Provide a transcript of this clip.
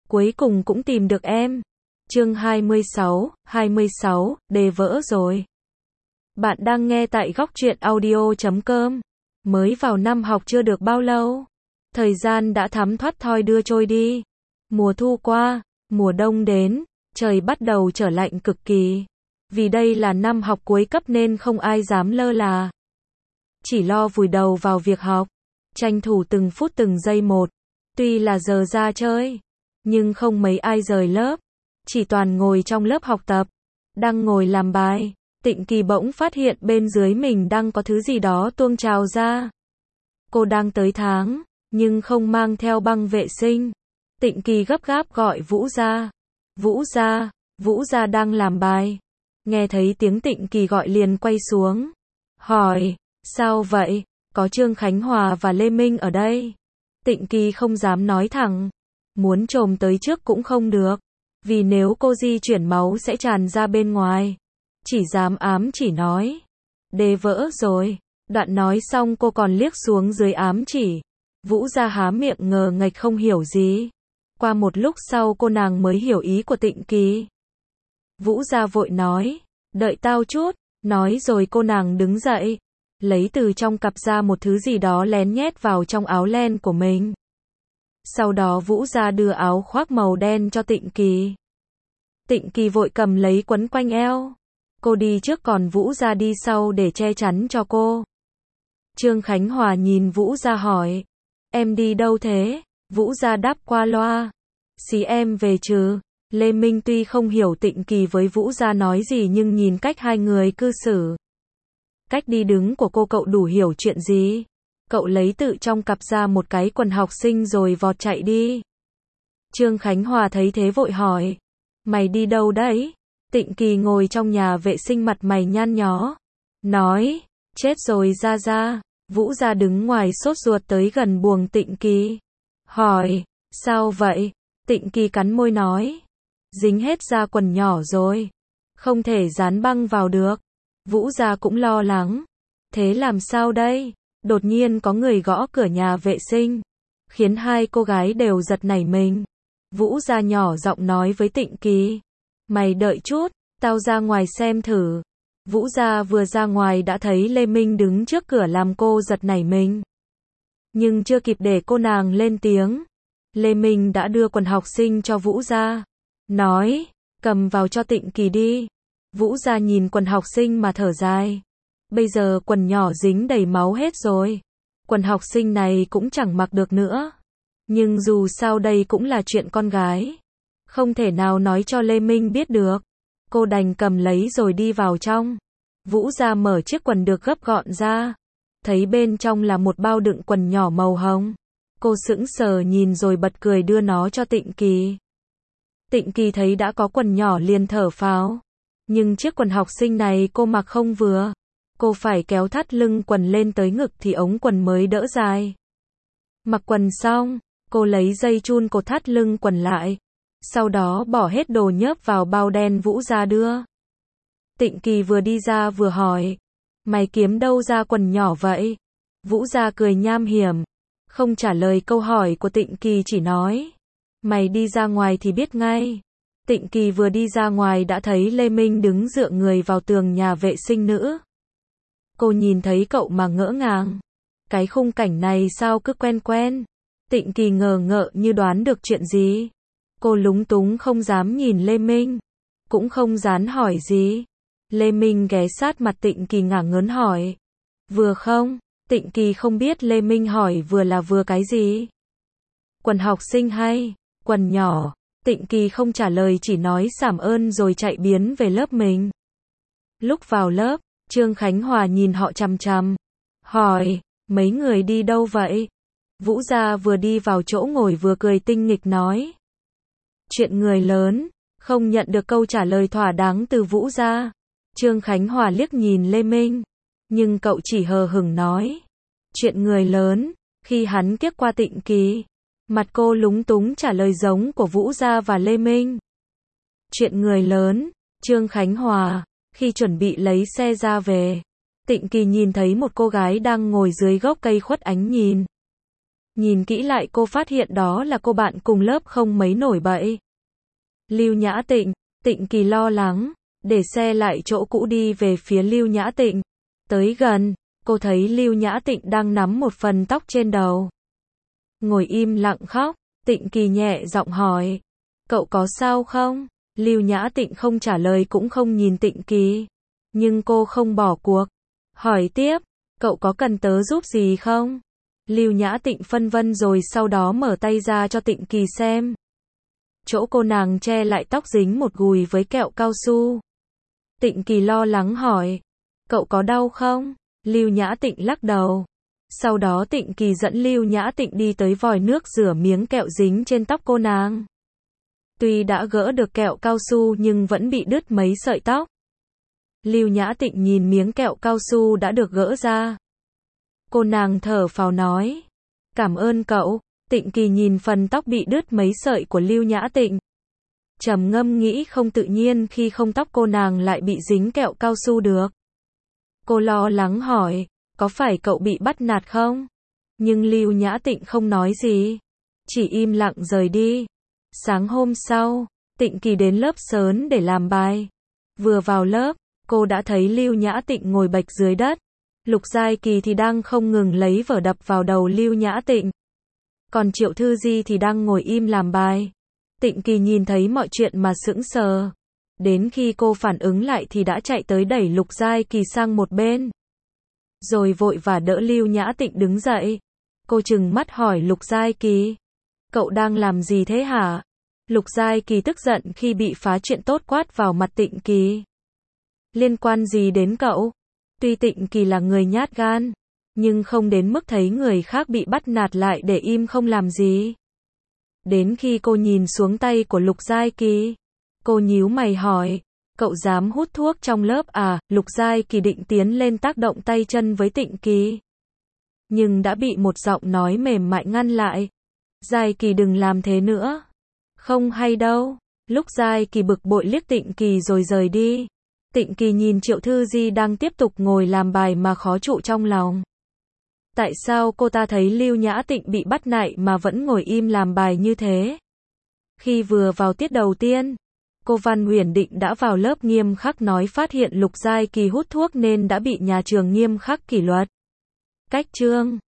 cuối cùng cũng tìm được em. Chương 26, đề vỡ rồi. Bạn đang nghe tại góc truyện audio.com. Mới vào năm học chưa được bao lâu, thời gian đã thấm thoát thoi đưa trôi đi. Mùa thu qua, mùa đông đến, trời bắt đầu trở lạnh cực kỳ. Vì đây là năm học cuối cấp nên không ai dám lơ là, chỉ lo vùi đầu vào việc học, tranh thủ từng phút từng giây một. Tuy là giờ ra chơi, nhưng không mấy ai rời lớp, chỉ toàn ngồi trong lớp học tập. Đang ngồi làm bài, Tịnh Kỳ bỗng phát hiện bên dưới mình đang có thứ gì đó tuôn trào ra. Cô đang tới tháng, nhưng không mang theo băng vệ sinh. Tịnh Kỳ gấp gáp gọi Vũ Gia. Vũ Gia, Vũ Gia đang làm bài. Nghe thấy tiếng Tịnh Kỳ gọi liền quay xuống, hỏi, sao vậy? Có Trương Khánh Hòa và Lê Minh ở đây. Tịnh Kỳ không dám nói thẳng, muốn trồm tới trước cũng không được, vì nếu cô di chuyển máu sẽ tràn ra bên ngoài. Chỉ dám ám chỉ nói, đề vỡ rồi. Đoạn nói xong cô còn liếc xuống dưới ám chỉ. Vũ Gia há miệng ngờ nghệch không hiểu gì. Qua một lúc sau cô nàng mới hiểu ý của Tịnh Kỳ. Vũ Gia vội nói, đợi tao chút. Nói rồi cô nàng đứng dậy, lấy từ trong cặp ra một thứ gì đó lén nhét vào trong áo len của mình. Sau đó Vũ Gia đưa áo khoác màu đen cho Tịnh Kỳ. Tịnh Kỳ vội cầm lấy quấn quanh eo. Cô đi trước còn Vũ Gia đi sau để che chắn cho cô. Trương Khánh Hòa nhìn Vũ Gia hỏi, em đi đâu thế? Vũ Gia đáp qua loa, xí em về chứ. Lê Minh tuy không hiểu Tịnh Kỳ với Vũ Gia nói gì nhưng nhìn cách hai người cư xử, cách đi đứng của cô cậu đủ hiểu chuyện gì. Cậu lấy tự trong cặp ra một cái quần học sinh rồi vọt chạy đi. Trương Khánh Hòa thấy thế vội hỏi, mày đi đâu đấy? Tịnh Kỳ ngồi trong nhà vệ sinh mặt mày nhăn nhó, nói, chết rồi Gia Gia. Vũ Gia đứng ngoài sốt ruột tới gần buồng Tịnh Kỳ, hỏi, sao vậy? Tịnh Kỳ cắn môi nói, dính hết da quần nhỏ rồi, không thể dán băng vào được. Vũ Gia cũng lo lắng, thế làm sao đây? Đột nhiên có người gõ cửa nhà vệ sinh, khiến hai cô gái đều giật nảy mình. Vũ Gia nhỏ giọng nói với Tịnh Kỳ, mày đợi chút, tao ra ngoài xem thử. Vũ Gia vừa ra ngoài đã thấy Lê Minh đứng trước cửa làm cô giật nảy mình. Nhưng chưa kịp để cô nàng lên tiếng, Lê Minh đã đưa quần học sinh cho Vũ Gia, nói, cầm vào cho Tịnh Kỳ đi. Vũ Gia nhìn quần học sinh mà thở dài. Bây giờ quần nhỏ dính đầy máu hết rồi. Quần học sinh này cũng chẳng mặc được nữa. Nhưng dù sao đây cũng là chuyện con gái, không thể nào nói cho Lê Minh biết được. Cô đành cầm lấy rồi đi vào trong. Vũ Gia mở chiếc quần được gấp gọn ra, thấy bên trong là một bao đựng quần nhỏ màu hồng. Cô sững sờ nhìn rồi bật cười đưa nó cho Tịnh Kỳ. Tịnh Kỳ thấy đã có quần nhỏ liền thở phào. Nhưng chiếc quần học sinh này cô mặc không vừa. Cô phải kéo thắt lưng quần lên tới ngực thì ống quần mới đỡ dài. Mặc quần xong, cô lấy dây chun cột thắt lưng quần lại. Sau đó bỏ hết đồ nhớp vào bao đen Vũ Gia đưa. Tịnh Kỳ vừa đi ra vừa hỏi, mày kiếm đâu ra quần nhỏ vậy? Vũ Gia cười nham hiểm, không trả lời câu hỏi của Tịnh Kỳ, chỉ nói, mày đi ra ngoài thì biết ngay. Tịnh Kỳ vừa đi ra ngoài đã thấy Lê Minh đứng dựa người vào tường nhà vệ sinh nữ. Cô nhìn thấy cậu mà ngỡ ngàng. Cái khung cảnh này sao cứ quen quen. Tịnh Kỳ ngờ ngợ như đoán được chuyện gì. Cô lúng túng không dám nhìn Lê Minh, cũng không dám hỏi gì. Lê Minh ghé sát mặt Tịnh Kỳ ngả ngớn hỏi, vừa không? Tịnh Kỳ không biết Lê Minh hỏi vừa là vừa cái gì. Quần học sinh hay quần nhỏ? Tịnh Kỳ không trả lời, chỉ nói cảm ơn rồi chạy biến về lớp mình. Lúc vào lớp, Trương Khánh Hòa nhìn họ chằm chằm, hỏi, mấy người đi đâu vậy? Vũ Gia vừa đi vào chỗ ngồi vừa cười tinh nghịch nói, chuyện người lớn. Không nhận được câu trả lời thỏa đáng từ Vũ Gia. Trương Khánh Hòa liếc nhìn Lê Minh, nhưng cậu chỉ hờ hững nói, chuyện người lớn. Khi hắn kiếp qua Tịnh Kỳ, mặt cô lúng túng trả lời giống của Vũ Gia và Lê Minh. Chuyện người lớn. Trương Khánh Hòa, khi chuẩn bị lấy xe ra về, Tịnh Kỳ nhìn thấy một cô gái đang ngồi dưới gốc cây khuất ánh nhìn. Nhìn kỹ lại cô phát hiện đó là cô bạn cùng lớp không mấy nổi bậy. Lưu Nhã Tịnh, Tịnh Kỳ lo lắng, để xe lại chỗ cũ đi về phía Lưu Nhã Tịnh. Tới gần, cô thấy Lưu Nhã Tịnh đang nắm một phần tóc trên đầu. Ngồi im lặng khóc, Tịnh Kỳ nhẹ giọng hỏi, cậu có sao không? Lưu Nhã Tịnh không trả lời cũng không nhìn Tịnh Kỳ. Nhưng cô không bỏ cuộc. Hỏi tiếp, cậu có cần tớ giúp gì không? Lưu Nhã Tịnh phân vân rồi sau đó mở tay ra cho Tịnh Kỳ xem. Chỗ cô nàng che lại tóc dính một gùi với kẹo cao su. Tịnh Kỳ lo lắng hỏi, cậu có đau không? Lưu Nhã Tịnh lắc đầu. Sau đó Tịnh Kỳ dẫn Lưu Nhã Tịnh đi tới vòi nước rửa miếng kẹo dính trên tóc cô nàng. Tuy đã gỡ được kẹo cao su nhưng vẫn bị đứt mấy sợi tóc. Lưu Nhã Tịnh nhìn miếng kẹo cao su đã được gỡ ra. Cô nàng thở phào nói, cảm ơn cậu. Tịnh Kỳ nhìn phần tóc bị đứt mấy sợi của Lưu Nhã Tịnh. Trầm ngâm nghĩ không tự nhiên khi không tóc cô nàng lại bị dính kẹo cao su được. Cô lo lắng hỏi, có phải cậu bị bắt nạt không? Nhưng Lưu Nhã Tịnh không nói gì. Chỉ im lặng rời đi. Sáng hôm sau, Tịnh Kỳ đến lớp sớm để làm bài. Vừa vào lớp, cô đã thấy Lưu Nhã Tịnh ngồi bệt dưới đất. Lục Giai Kỳ thì đang không ngừng lấy vở đập vào đầu Lưu Nhã Tịnh. Còn Triệu Thư Di thì đang ngồi im làm bài. Tịnh Kỳ nhìn thấy mọi chuyện mà sững sờ. Đến khi cô phản ứng lại thì đã chạy tới đẩy Lục Giai Kỳ sang một bên. Rồi vội vã đỡ Lưu Nhã Tịnh đứng dậy. Cô trừng mắt hỏi Lục Giai Kỳ, cậu đang làm gì thế hả? Lục Giai Kỳ tức giận khi bị phá chuyện tốt quát vào mặt Tịnh Kỳ. Liên quan gì đến cậu? Tuy Tịnh Kỳ là người nhát gan, nhưng không đến mức thấy người khác bị bắt nạt lại để im không làm gì. Đến khi cô nhìn xuống tay của Lục Giai Kỳ, cô nhíu mày hỏi, cậu dám hút thuốc trong lớp à? Lục Giai Kỳ định tiến lên tác động tay chân với Tịnh Kỳ, nhưng đã bị một giọng nói mềm mại ngăn lại. Giai Kỳ đừng làm thế nữa. Không hay đâu. Lúc Giai Kỳ bực bội liếc Tịnh Kỳ rồi rời đi. Tịnh Kỳ nhìn Triệu Thư Di đang tiếp tục ngồi làm bài mà khó trụ trong lòng. Tại sao cô ta thấy Lưu Nhã Tịnh bị bắt nạt mà vẫn ngồi im làm bài như thế? Khi vừa vào tiết đầu tiên, cô Văn Huyền Định đã vào lớp nghiêm khắc nói phát hiện Lục Giai Kỳ hút thuốc nên đã bị nhà trường nghiêm khắc kỷ luật. Cách chương